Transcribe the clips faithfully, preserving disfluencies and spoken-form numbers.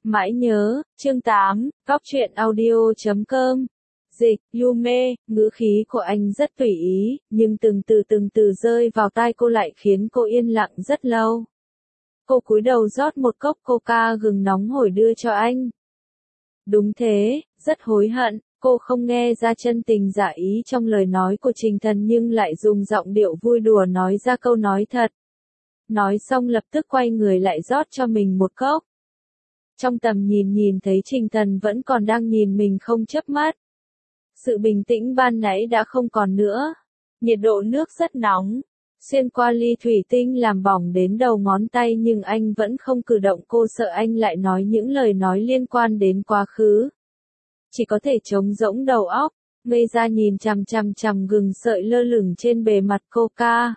Mãi nhớ, chương tám, góc truyện audio chấm com. Dịch, Yume, ngữ khí của anh rất tùy ý, nhưng từng từ từng từ rơi vào tai cô lại khiến cô yên lặng rất lâu. Cô cúi đầu rót một cốc coca gừng nóng hổi đưa cho anh. Đúng thế, rất hối hận, cô không nghe ra chân tình giả ý trong lời nói của Trình Thần nhưng lại dùng giọng điệu vui đùa nói ra câu nói thật. Nói xong lập tức quay người lại rót cho mình một cốc. Trong tầm nhìn nhìn thấy Trình Thần vẫn còn đang nhìn mình không chớp mắt. Sự bình tĩnh ban nãy đã không còn nữa. Nhiệt độ nước rất nóng, xuyên qua ly thủy tinh làm bỏng đến đầu ngón tay nhưng anh vẫn không cử động. Cô sợ anh lại nói những lời nói liên quan đến quá khứ. Chỉ có thể trống rỗng đầu óc, ngây ra nhìn chằm chằm chằm gừng sợi lơ lửng trên bề mặt coca.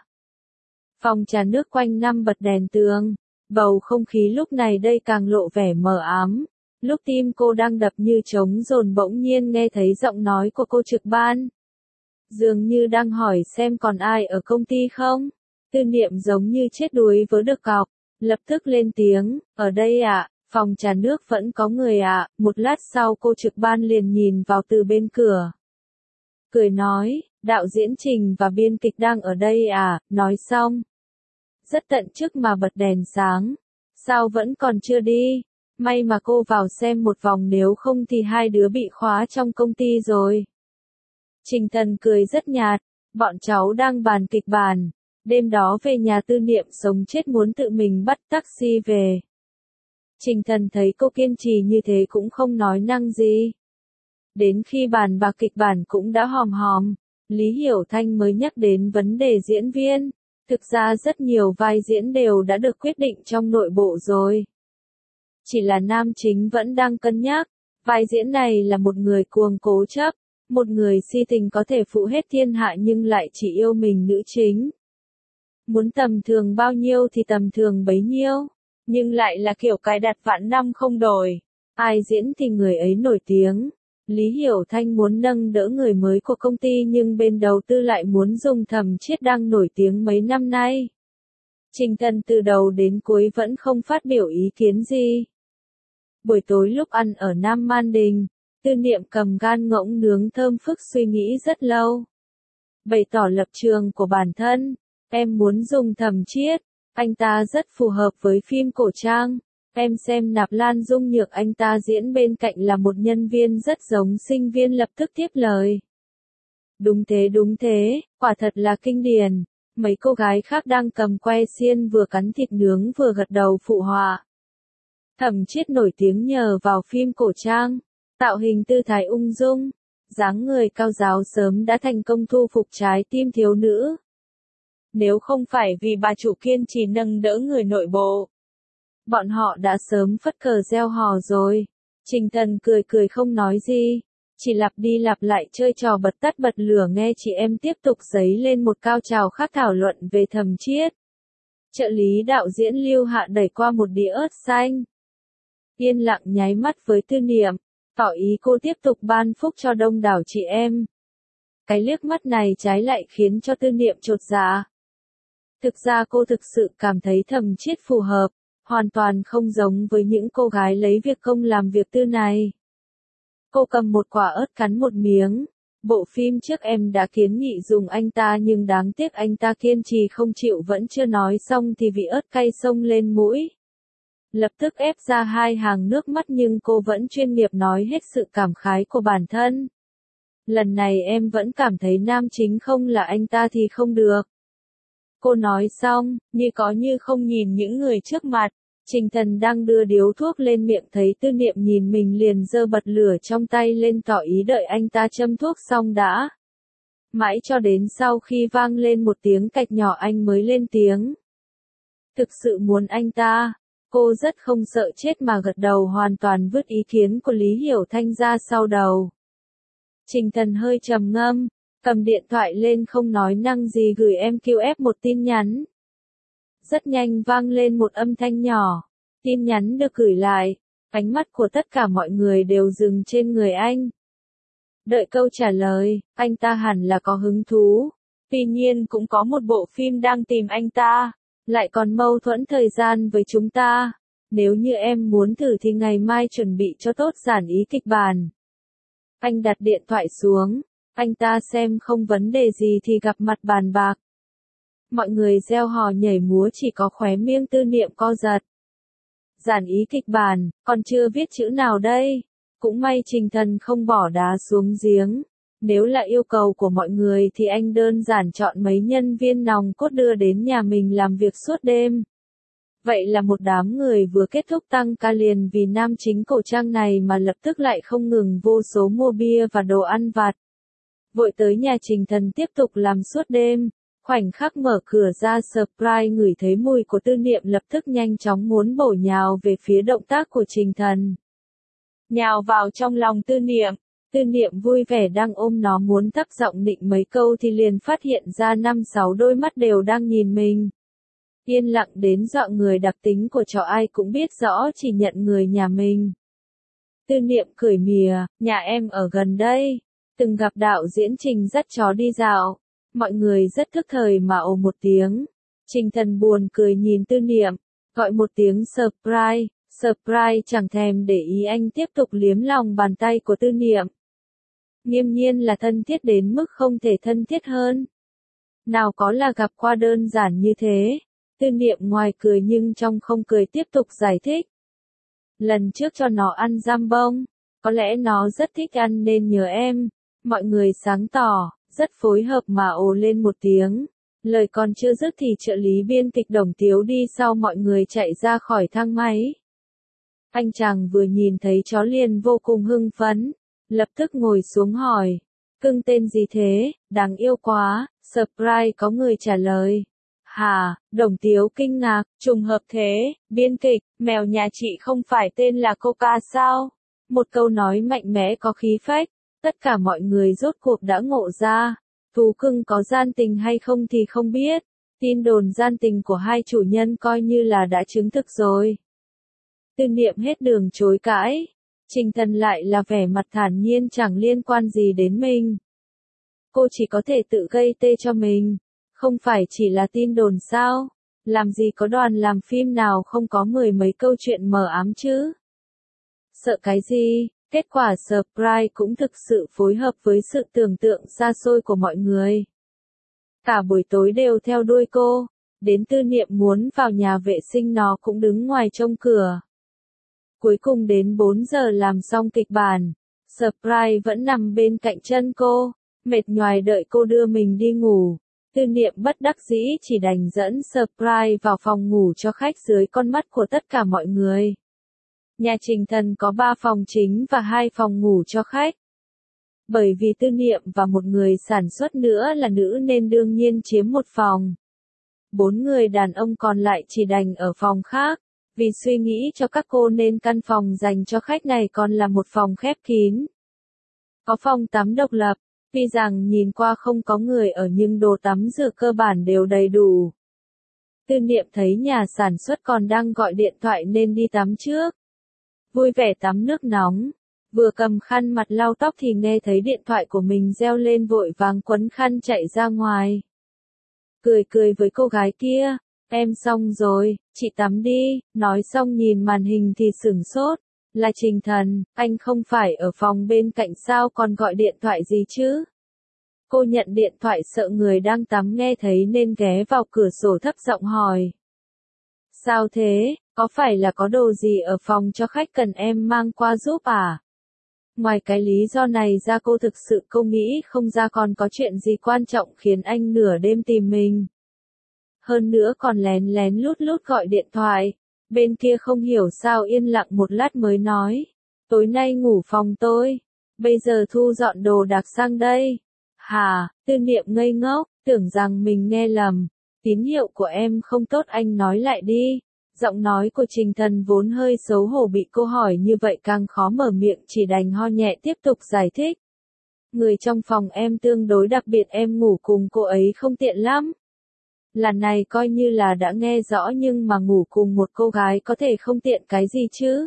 Phòng trà nước quanh năm bật đèn tường, bầu không khí lúc này đây càng lộ vẻ mờ ám. Lúc tim cô đang đập như trống dồn bỗng nhiên nghe thấy giọng nói của cô trực ban. Dường như đang hỏi xem còn ai ở công ty không. Tư Niệm giống như chết đuối vớ được cọc, lập tức lên tiếng, ở đây ạ, à, phòng trà nước vẫn có người ạ. À. Một lát sau cô trực ban liền nhìn vào từ bên cửa. Cười nói, đạo diễn Trình và biên kịch đang ở đây à, nói xong. Rất tận chức mà bật đèn sáng. Sao vẫn còn chưa đi? May mà cô vào xem một vòng nếu không thì hai đứa bị khóa trong công ty rồi. Trình Thần cười rất nhạt, bọn cháu đang bàn kịch bản. Đêm đó về nhà Tư Niệm sống chết muốn tự mình bắt taxi về. Trình Thần thấy cô kiên trì như thế cũng không nói năng gì. Đến khi bàn bạc kịch bản cũng đã hòm hòm, Lý Hiểu Thanh mới nhắc đến vấn đề diễn viên. Thực ra rất nhiều vai diễn đều đã được quyết định trong nội bộ rồi. Chỉ là nam chính vẫn đang cân nhắc, vai diễn này là một người cuồng cố chấp, một người si tình có thể phụ hết thiên hạ nhưng lại chỉ yêu mình nữ chính. Muốn tầm thường bao nhiêu thì tầm thường bấy nhiêu, nhưng lại là kiểu cài đặt vạn năm không đổi. Ai diễn thì người ấy nổi tiếng. Lý Hiểu Thanh muốn nâng đỡ người mới của công ty nhưng bên đầu tư lại muốn dùng Thẩm Chiết đang nổi tiếng mấy năm nay. Trình Thần từ đầu đến cuối vẫn không phát biểu ý kiến gì. Buổi tối lúc ăn ở Nam Man Đình, Tư Niệm cầm gan ngỗng nướng thơm phức suy nghĩ rất lâu. Bày tỏ lập trường của bản thân, em muốn dùng Thẩm Chiết, anh ta rất phù hợp với phim cổ trang. Em xem Nạp Lan Dung Nhược anh ta diễn bên cạnh là một nhân viên rất giống sinh viên lập tức tiếp lời. Đúng thế đúng thế, quả thật là kinh điển. Mấy cô gái khác đang cầm que xiên vừa cắn thịt nướng vừa gật đầu phụ họa. Thẩm Chiết nổi tiếng nhờ vào phim cổ trang, tạo hình tư thái ung dung, dáng người cao ráo sớm đã thành công thu phục trái tim thiếu nữ. Nếu không phải vì bà chủ kiên trì nâng đỡ người nội bộ, bọn họ đã sớm phất cờ gieo hò rồi. Trình Thần cười cười không nói gì, chỉ lặp đi lặp lại chơi trò bật tắt bật lửa nghe chị em tiếp tục dấy lên một cao trào khác thảo luận về Thẩm Chiết. Trợ lý đạo diễn Lưu Hạ đẩy qua một đĩa ớt xanh. Yên lặng nháy mắt với Tư Niệm, tỏ ý cô tiếp tục ban phúc cho đông đảo chị em. Cái liếc mắt này trái lại khiến cho Tư Niệm chột dạ. Thực ra cô thực sự cảm thấy Thẩm Chiết phù hợp, hoàn toàn không giống với những cô gái lấy việc công làm việc tư này. Cô cầm một quả ớt cắn một miếng. Bộ phim trước em đã kiến nghị dùng anh ta nhưng đáng tiếc anh ta kiên trì không chịu, vẫn chưa nói xong thì vị ớt cay xông lên mũi. Lập tức ép ra hai hàng nước mắt nhưng cô vẫn chuyên nghiệp nói hết sự cảm khái của bản thân. Lần này em vẫn cảm thấy nam chính không là anh ta thì không được. Cô nói xong, như có như không nhìn những người trước mặt. Trình Thần đang đưa điếu thuốc lên miệng thấy Tư Niệm nhìn mình liền giơ bật lửa trong tay lên tỏ ý đợi anh ta châm thuốc xong đã. Mãi cho đến sau khi vang lên một tiếng cạch nhỏ anh mới lên tiếng. Thực sự muốn anh ta. Cô rất không sợ chết mà gật đầu, hoàn toàn vứt ý kiến của Lý Hiểu Thanh ra sau đầu. Trình Thần hơi trầm ngâm, cầm điện thoại lên không nói năng gì gửi em quy ép một tin nhắn. Rất nhanh vang lên một âm thanh nhỏ. Tin nhắn được gửi lại, ánh mắt của tất cả mọi người đều dừng trên người anh. Đợi câu trả lời, anh ta hẳn là có hứng thú. Tuy nhiên cũng có một bộ phim đang tìm anh ta, lại còn mâu thuẫn thời gian với chúng ta. nếu như em muốn thử thì ngày mai chuẩn bị cho tốt dàn ý kịch bản. Anh đặt điện thoại xuống, anh ta xem không vấn đề gì thì gặp mặt bàn bạc. Mọi người reo hò nhảy múa, chỉ có khóe miệng Tư Niệm co giật. Dàn ý kịch bản, còn chưa viết chữ nào đây. Cũng may Trình Thần không bỏ đá xuống giếng. Nếu là yêu cầu của mọi người thì anh đơn giản chọn mấy nhân viên nòng cốt đưa đến nhà mình làm việc suốt đêm. Vậy là một đám người vừa kết thúc tăng ca liền vì nam chính cổ trang này mà lập tức lại không ngừng vô số mua bia và đồ ăn vặt. Vội tới nhà Trình Thần tiếp tục làm suốt đêm. Khoảnh khắc mở cửa ra surprise ngửi thấy mùi của Tư Niệm lập tức nhanh chóng muốn bổ nhào về phía động tác của Trình Thần. Nhào vào trong lòng Tư Niệm, Tư Niệm vui vẻ đang ôm nó muốn thấp giọng nịnh mấy câu thì liền phát hiện ra năm sáu đôi mắt đều đang nhìn mình. Yên lặng đến dọa người, đặc tính của chó ai cũng biết rõ chỉ nhận người nhà mình. Tư Niệm cười mỉa, nhà em ở gần đây, từng gặp đạo diễn Trình dắt chó đi dạo. Mọi người rất thức thời mà ồ một tiếng. Trình Thần buồn cười nhìn Tư Niệm, gọi một tiếng surprise, surprise chẳng thèm để ý, anh tiếp tục liếm lòng bàn tay của Tư Niệm. Nghiêm nhiên là thân thiết đến mức không thể thân thiết hơn. Nào có là gặp qua đơn giản như thế. Tư Niệm ngoài cười nhưng trong không cười tiếp tục giải thích. Lần trước cho nó ăn jambon, có lẽ nó rất thích ăn nên nhớ em. Mọi người sáng tỏ, rất phối hợp mà ồ lên một tiếng. Lời còn chưa dứt thì trợ lý biên kịch Đồng Tiếu đi sau mọi người chạy ra khỏi thang máy. Anh chàng vừa nhìn thấy chó liền vô cùng hưng phấn, lập tức ngồi xuống hỏi, cưng tên gì thế, đáng yêu quá. Surprise có người trả lời. Hà, Đồng Tiếu kinh ngạc, trùng hợp thế, biên kịch, mèo nhà chị không phải tên là Coca sao? Một câu nói mạnh mẽ có khí phách, tất cả mọi người rốt cuộc đã ngộ ra. Thú cưng có gian tình hay không thì không biết, tin đồn gian tình của hai chủ nhân coi như là đã chứng thực rồi. Tư Niệm hết đường chối cãi, Trình Thần lại là vẻ mặt thản nhiên chẳng liên quan gì đến mình. Cô chỉ có thể tự gây tê cho mình, không phải chỉ là tin đồn sao, làm gì có đoàn làm phim nào không có mười mấy câu chuyện mờ ám chứ. Sợ cái gì, kết quả surprise cũng thực sự phối hợp với sự tưởng tượng xa xôi của mọi người. Cả buổi tối đều theo đuôi cô, đến Tư Niệm muốn vào nhà vệ sinh nó cũng đứng ngoài trông cửa. Cuối cùng đến bốn giờ làm xong kịch bản, surprise vẫn nằm bên cạnh chân cô, mệt nhoài đợi cô đưa mình đi ngủ. Tư Niệm bất đắc dĩ chỉ đành dẫn surprise vào phòng ngủ cho khách dưới con mắt của tất cả mọi người. Nhà Trình Thần có ba phòng chính và hai phòng ngủ cho khách. Bởi vì Tư Niệm và một người sản xuất nữa là nữ nên đương nhiên chiếm một phòng. Bốn người đàn ông còn lại chỉ đành ở phòng khác. Vì suy nghĩ cho các cô nên căn phòng dành cho khách này còn là một phòng khép kín. Có phòng tắm độc lập, tuy rằng nhìn qua không có người ở nhưng đồ tắm rửa cơ bản đều đầy đủ. Tư Niệm thấy nhà sản xuất còn đang gọi điện thoại nên đi tắm trước. Vui vẻ tắm nước nóng, vừa cầm khăn mặt lau tóc thì nghe thấy điện thoại của mình reo lên, vội vàng quấn khăn chạy ra ngoài. Cười cười với cô gái kia. Em xong rồi, chị tắm đi, nói xong nhìn màn hình thì sửng sốt, là Trình Thần, anh không phải ở phòng bên cạnh sao còn gọi điện thoại gì chứ? Cô nhận điện thoại sợ người đang tắm nghe thấy nên ghé vào cửa sổ thấp giọng hỏi. Sao thế, có phải là có đồ gì ở phòng cho khách cần em mang qua giúp à? Ngoài cái lý do này ra cô thực sự cô nghĩ không ra còn có chuyện gì quan trọng khiến anh nửa đêm tìm mình. Hơn nữa còn lén lén lút lút gọi điện thoại. Bên kia không hiểu sao yên lặng một lát mới nói. Tối nay ngủ phòng tôi. Bây giờ thu dọn đồ đạc sang đây. Hà, Tư Niệm ngây ngốc, tưởng rằng mình nghe lầm. Tín hiệu của em không tốt, anh nói lại đi. Giọng nói của Trình Thần vốn hơi xấu hổ bị cô hỏi như vậy càng khó mở miệng, chỉ đành ho nhẹ tiếp tục giải thích. Người trong phòng em tương đối đặc biệt, em ngủ cùng cô ấy không tiện lắm. Lần này coi như là đã nghe rõ nhưng mà ngủ cùng một cô gái có thể không tiện cái gì chứ?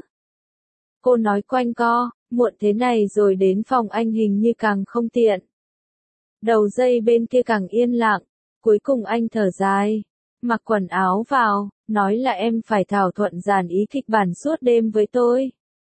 Cô nói quanh co, muộn thế này rồi đến phòng anh hình như càng không tiện. Đầu dây bên kia càng yên lặng, cuối cùng anh thở dài. mặc quần áo vào, nói là em phải thảo thuận dàn ý kịch bản suốt đêm với tôi.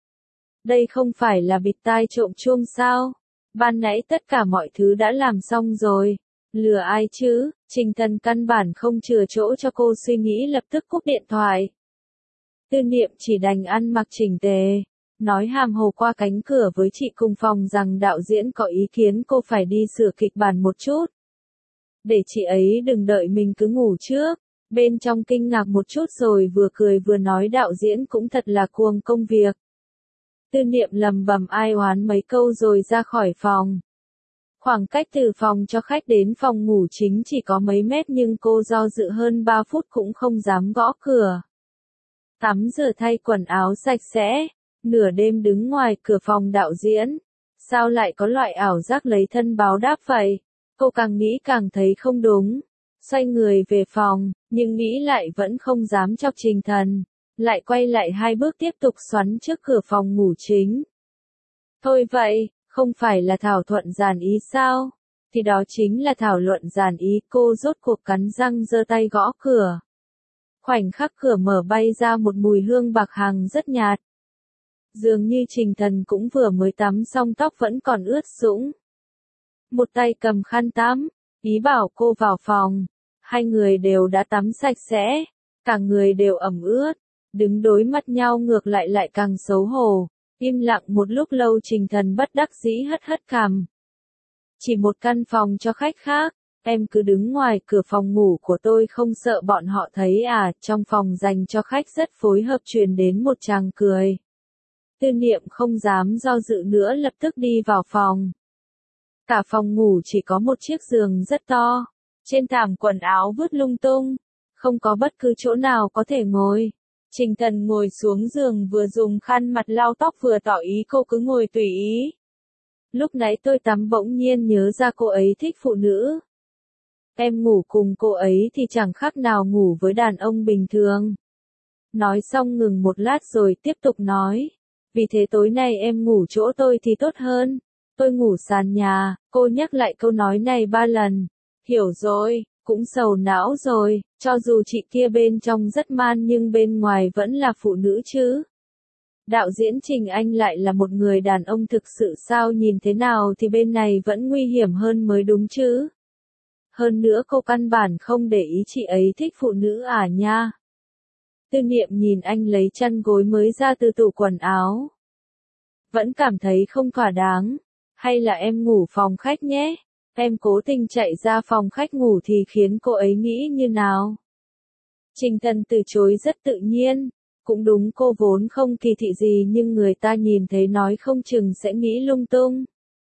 Đây không phải là bịt tai trộm chuông sao? Ban nãy tất cả mọi thứ đã làm xong rồi. Lừa ai chứ? Trình Thần căn bản không chừa chỗ cho cô suy nghĩ, lập tức cúp điện thoại. Tư Niệm chỉ đành ăn mặc chỉnh tề, nói hàm hồ qua cánh cửa với chị cùng phòng rằng đạo diễn có ý kiến cô phải đi sửa kịch bản một chút. Để chị ấy đừng đợi mình cứ ngủ trước. Bên trong kinh ngạc một chút rồi vừa cười vừa nói đạo diễn cũng thật là cuồng công việc. Tư Niệm lầm bầm ai oán mấy câu rồi ra khỏi phòng. Khoảng cách từ phòng cho khách đến phòng ngủ chính chỉ có mấy mét nhưng cô do dự hơn ba phút cũng không dám gõ cửa. Tắm rửa thay quần áo sạch sẽ, nửa đêm đứng ngoài cửa phòng đạo diễn. Sao lại có loại ảo giác lấy thân báo đáp vậy? Cô càng nghĩ càng thấy không đúng. Xoay người về phòng, nhưng nghĩ lại vẫn không dám chọc Trình Thần. Lại quay lại hai bước tiếp tục xoắn trước cửa phòng ngủ chính. Thôi vậy, không phải là thảo thuận dàn ý sao? Thì đó chính là thảo luận dàn ý. Cô rốt cuộc cắn răng giơ tay gõ cửa. Khoảnh khắc cửa mở bay ra một mùi hương bạc hằng rất nhạt. Dường như Trình Thần cũng vừa mới tắm xong tóc vẫn còn ướt sũng. Một tay cầm khăn tắm, ý bảo cô vào phòng. Hai người đều đã tắm sạch sẽ, cả người đều ẩm ướt. Đứng đối mặt nhau ngược lại lại càng xấu hổ. Im lặng một lúc lâu Trình Thần bất đắc dĩ hất hất cằm. Chỉ một căn phòng cho khách khác, em cứ đứng ngoài cửa phòng ngủ của tôi không sợ bọn họ thấy à? Trong phòng dành cho khách rất phối hợp truyền đến một tràng cười. Tư Niệm không dám do dự nữa lập tức đi vào phòng. Cả phòng ngủ chỉ có một chiếc giường rất to. Trên thảm quần áo vứt lung tung. Không có bất cứ chỗ nào có thể ngồi. Trình Thần ngồi xuống giường vừa dùng khăn mặt lau tóc vừa tỏ ý cô cứ ngồi tùy ý. Lúc nãy tôi tắm bỗng nhiên nhớ ra cô ấy thích phụ nữ. Em ngủ cùng cô ấy thì chẳng khác nào ngủ với đàn ông bình thường. Nói xong ngừng một lát rồi tiếp tục nói. Vì thế tối nay em ngủ chỗ tôi thì tốt hơn. Tôi ngủ sàn nhà. Cô nhắc lại câu nói này ba lần. Hiểu rồi, cũng sầu não rồi. Cho dù chị kia bên trong rất man nhưng bên ngoài vẫn là phụ nữ chứ. Đạo diễn Trình Anh lại là một người đàn ông thực sự sao? Nhìn thế nào thì bên này vẫn nguy hiểm hơn mới đúng chứ. Hơn nữa cô căn bản không để ý chị ấy thích phụ nữ à nha. Tư Niệm nhìn anh lấy chăn gối mới ra từ tủ quần áo. Vẫn cảm thấy không thỏa đáng. Hay là em ngủ phòng khách nhé? Em cố tình chạy ra phòng khách ngủ thì khiến cô ấy nghĩ như nào? Trình Thần từ chối rất tự nhiên. Cũng đúng, cô vốn không kỳ thị gì nhưng người ta nhìn thấy nói không chừng sẽ nghĩ lung tung.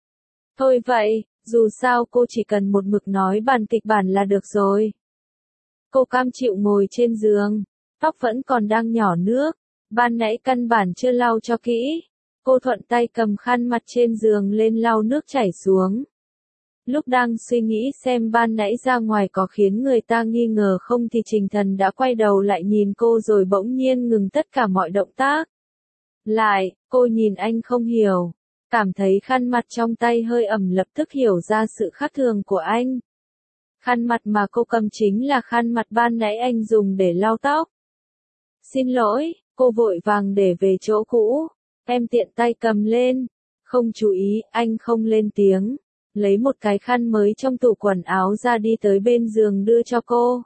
Thôi vậy, dù sao cô chỉ cần một mực nói bản kịch bản là được rồi. Cô cam chịu ngồi trên giường, tóc vẫn còn đang nhỏ nước, ban nãy căn bản chưa lau cho kỹ. Cô thuận tay cầm khăn mặt trên giường lên lau nước chảy xuống. Lúc đang suy nghĩ xem ban nãy ra ngoài có khiến người ta nghi ngờ không thì Trình Thần đã quay đầu lại nhìn cô rồi bỗng nhiên ngừng tất cả mọi động tác. Lại, cô nhìn anh không hiểu. Cảm thấy khăn mặt trong tay hơi ẩm, lập tức hiểu ra sự khác thường của anh. Khăn mặt mà cô cầm chính là khăn mặt ban nãy anh dùng để lau tóc. Xin lỗi, cô vội vàng để về chỗ cũ. Em tiện tay cầm lên. Không chú ý, anh không lên tiếng. Lấy một cái khăn mới trong tủ quần áo ra đi tới bên giường đưa cho cô.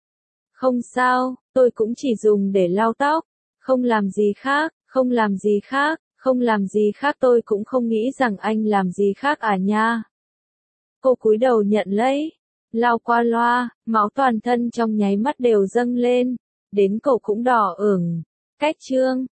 Không sao, tôi cũng chỉ dùng để lau tóc. Không làm gì khác, không làm gì khác, không làm gì khác tôi cũng không nghĩ rằng anh làm gì khác à nha. Cô cúi đầu nhận lấy. Lau qua loa, máu toàn thân trong nháy mắt đều dâng lên. Đến cổ cũng đỏ ửng. Cách chương.